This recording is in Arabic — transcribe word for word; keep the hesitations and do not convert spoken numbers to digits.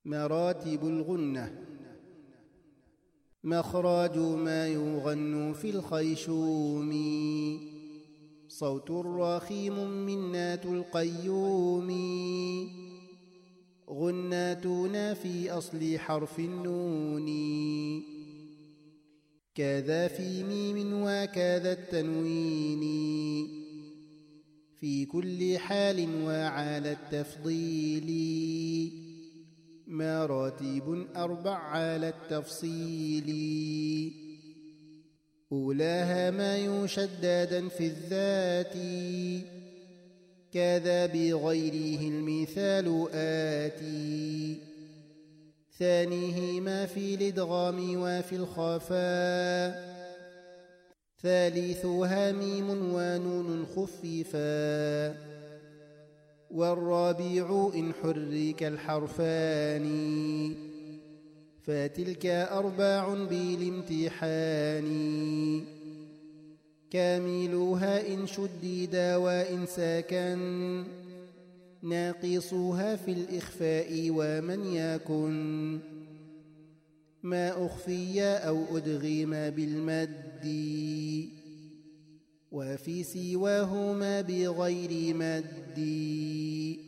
مراتب الغنة. مخرج ما يغن في الخيشوم، صوت رخيم منات القيوم، غناتنا في أصل حرف النون، كذا في ميم وكذا التنوين، في كل حال وعلى التفضيل، مراتب أربع على التفصيل. أولاها ما يشددا في الذات، كذا بغيره المثال آتي. ثانيه ما في الإدغام وفي الخفاء، ثالثها ميم ونون خففا، والرابع إن حرك الحرفان، فتلك أرباع بالامتحان. كاملها إن شدد وإن سكن، ناقصها في الإخفاء ومن يكن، ما أخفي أو أدغم بالمد، وفي سواهما بغير مد.